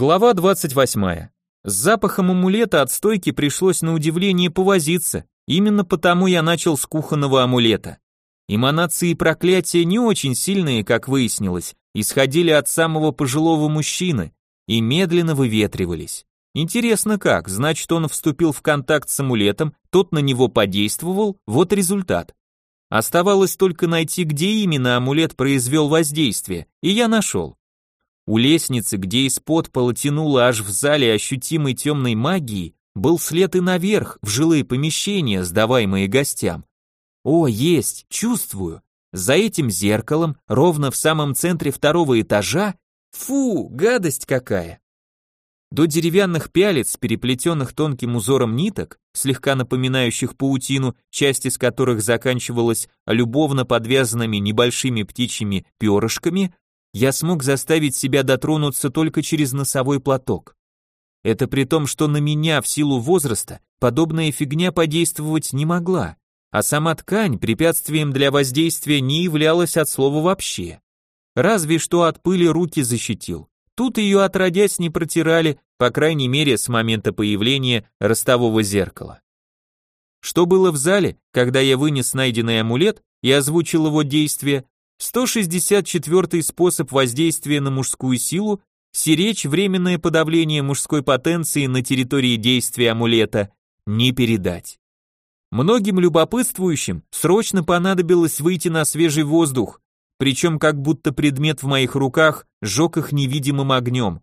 Глава 28. С запахом амулета от стойки пришлось на удивление повозиться, именно потому я начал с кухонного амулета. Эманации проклятия не очень сильные, как выяснилось, исходили от самого пожилого мужчины и медленно выветривались. Интересно как, значит он вступил в контакт с амулетом, тот на него подействовал, вот результат. Оставалось только найти, где именно амулет произвел воздействие, и я нашел. У лестницы, где из-под пола тянуло аж в зале ощутимой темной магии, был след и наверх, в жилые помещения, сдаваемые гостям. О, есть, чувствую. За этим зеркалом, ровно в самом центре второго этажа, фу, гадость какая. До деревянных пялец, переплетенных тонким узором ниток, слегка напоминающих паутину, часть из которых заканчивалась любовно подвязанными небольшими птичьими перышками, я смог заставить себя дотронуться только через носовой платок. Это при том, что на меня в силу возраста подобная фигня подействовать не могла, а сама ткань препятствием для воздействия не являлась от слова вообще. Разве что от пыли руки защитил. Тут ее отродясь не протирали, по крайней мере с момента появления ростового зеркала. Что было в зале, когда я вынес найденный амулет и озвучил его действие? 164-й способ воздействия на мужскую силу, сиречь временное подавление мужской потенции на территории действия амулета, не передать. Многим любопытствующим срочно понадобилось выйти на свежий воздух, причем как будто предмет в моих руках сжег их невидимым огнем.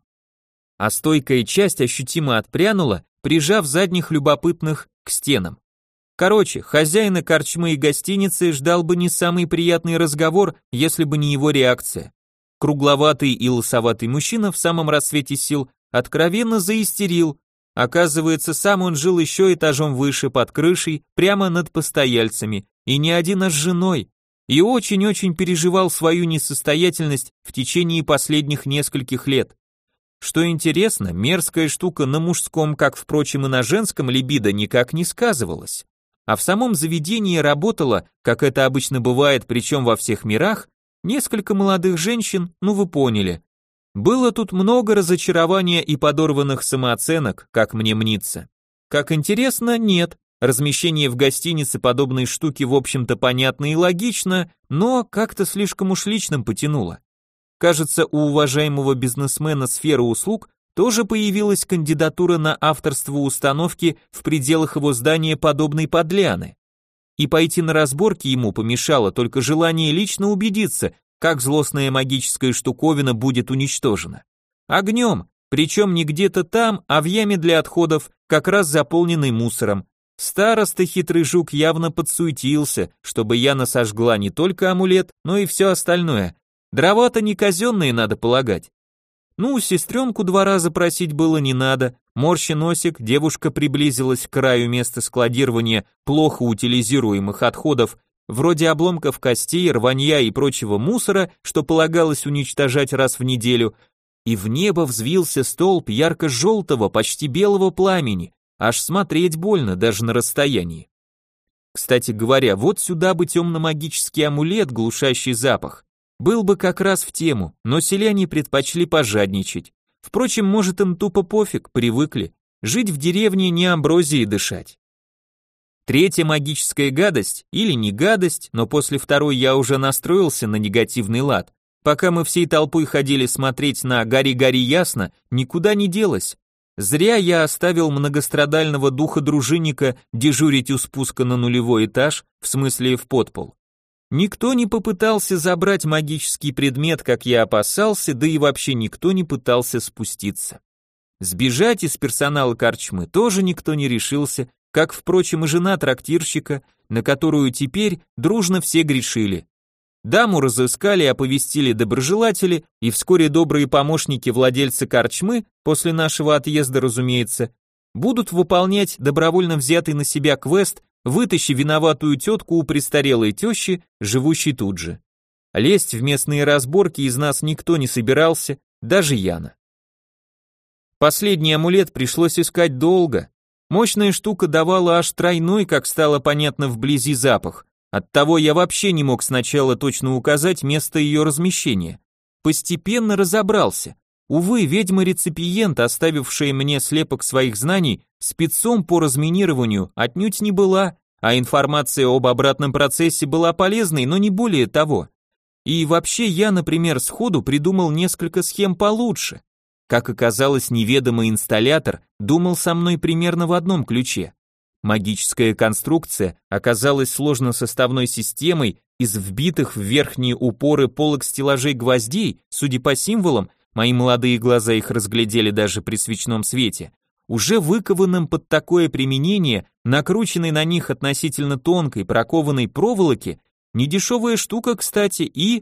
А стойкая часть ощутимо отпрянула, прижав задних любопытных к стенам. Короче, хозяина корчмы и гостиницы ждал бы не самый приятный разговор, если бы не его реакция. Кругловатый и лысоватый мужчина в самом расцвете сил откровенно заистерил. Оказывается, сам он жил еще этажом выше, под крышей, прямо над постояльцами, и не один, а с женой, и очень-очень переживал свою несостоятельность в течение последних нескольких лет. Что интересно, мерзкая штука на мужском, как, впрочем, и на женском либидо никак не сказывалась. А в самом заведении работало, как это обычно бывает, причем во всех мирах, несколько молодых женщин, ну вы поняли. Было тут много разочарования и подорванных самооценок, как мне мнится. Как интересно, нет. Размещение в гостинице подобной штуки, в общем-то, понятно и логично, но как-то слишком уж личным потянуло. Кажется, у уважаемого бизнесмена сферы услуг тоже появилась кандидатура на авторство установки в пределах его здания подобной подляны. И пойти на разборки ему помешало только желание лично убедиться, как злостная магическая штуковина будет уничтожена. Огнем, причем не где-то там, а в яме для отходов, как раз заполненной мусором. Староста хитрый жук явно подсуетился, чтобы Яна сожгла не только амулет, но и все остальное. Дрова-то не казенные, надо полагать. Ну, сестренку 2 раза просить было не надо, морща носик, девушка приблизилась к краю места складирования плохо утилизируемых отходов, вроде обломков костей, рванья и прочего мусора, что полагалось уничтожать раз в неделю, и в небо взвился столб ярко-желтого, почти белого пламени, аж смотреть больно даже на расстоянии. Кстати говоря, вот сюда бы темно-магический амулет, глушащий запах, был бы как раз в тему, но селяне предпочли пожадничать. Впрочем, может им тупо пофиг, привыкли. Жить в деревне не амброзией дышать. Третья магическая гадость, или не гадость, но после второй я уже настроился на негативный лад. Пока мы всей толпой ходили смотреть на «Гори-гори ясно», никуда не делась. Зря я оставил многострадального духа дружинника дежурить у спуска на 0-й этаж, в смысле в подпол. Никто не попытался забрать магический предмет, как я опасался, да и вообще никто не пытался спуститься. Сбежать из персонала корчмы тоже никто не решился, как, впрочем, и жена трактирщика, на которую теперь дружно все грешили. Даму разыскали и оповестили доброжелатели, и вскоре добрые помощники владельца корчмы, после нашего отъезда, разумеется, будут выполнять добровольно взятый на себя квест «Вытащи виноватую тетку у престарелой тещи, живущей тут же». Лезть в местные разборки из нас никто не собирался, даже Яна. Последний амулет пришлось искать долго. Мощная штука давала аж тройной, как стало понятно, вблизи запах. Оттого я вообще не мог сначала точно указать место ее размещения. Постепенно разобрался. Увы, ведьма-реципиент, оставившая мне слепок своих знаний, спецом по разминированию отнюдь не была, а информация об обратном процессе была полезной, но не более того. И вообще я, например, сходу придумал несколько схем получше. Как оказалось, неведомый инсталлятор думал со мной примерно в одном ключе. Магическая конструкция оказалась сложносоставной системой из вбитых в верхние упоры полок стеллажей гвоздей, судя по символам, мои молодые глаза их разглядели даже при свечном свете, уже выкованным под такое применение, накрученной на них относительно тонкой прокованной проволоки, недешевая штука, кстати, и...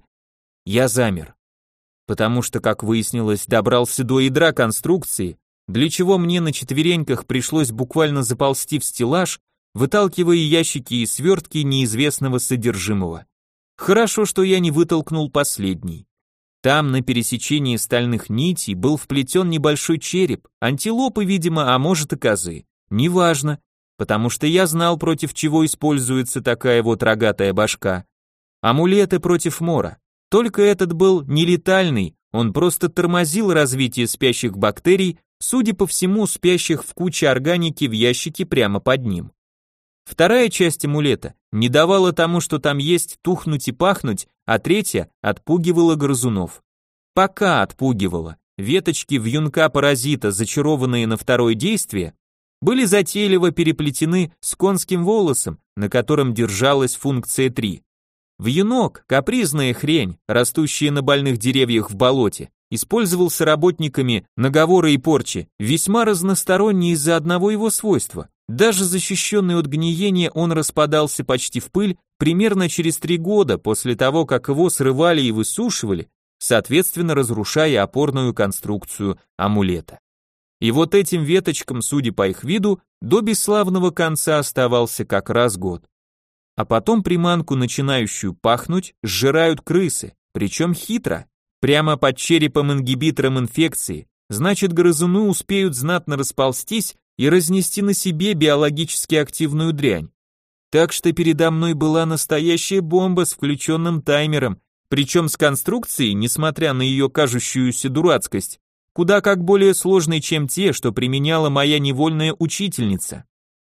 Я замер. Потому что, как выяснилось, добрался до ядра конструкции, для чего мне на четвереньках пришлось буквально заползти в стеллаж, выталкивая ящики и свертки неизвестного содержимого. Хорошо, что я не вытолкнул последний. Там, на пересечении стальных нитей, был вплетен небольшой череп, антилопы, видимо, а может и козы. Неважно, потому что я знал, против чего используется такая вот рогатая башка. Амулеты против мора. Только этот был нелетальный, он просто тормозил развитие спящих бактерий, судя по всему, спящих в куче органики в ящике прямо под ним. Вторая часть амулета не давала тому, что там есть, тухнуть и пахнуть, а третья отпугивала грызунов. Пока отпугивала. Веточки вьюнка-паразита, зачарованные на второе действие, были затейливо переплетены с конским волосом, на котором держалась функция 3. Вьюнок, капризная хрень, растущая на больных деревьях в болоте, использовался работниками наговора и порчи, весьма разносторонне из-за одного его свойства. Даже защищенный от гниения он распадался почти в пыль примерно через 3 года после того, как его срывали и высушивали, соответственно разрушая опорную конструкцию амулета. И вот этим веточкам, судя по их виду, до бесславного конца оставался как раз год. А потом приманку, начинающую пахнуть, сжирают крысы, причем хитро, прямо под черепом ингибитором инфекции, значит грызуны успеют знатно расползтись и разнести на себе биологически активную дрянь. Так что передо мной была настоящая бомба с включенным таймером, причем с конструкцией, несмотря на ее кажущуюся дурацкость, куда как более сложной, чем те, что применяла моя невольная учительница.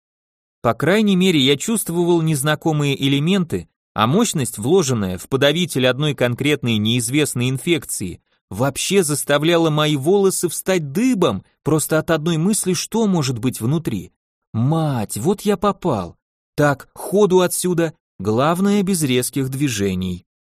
По крайней мере, я чувствовал незнакомые элементы, а мощность, вложенная в подавитель одной конкретной неизвестной инфекции, вообще заставляла мои волосы встать дыбом просто от одной мысли, что может быть внутри. Мать, вот я попал. Так, ходу отсюда, главное без резких движений.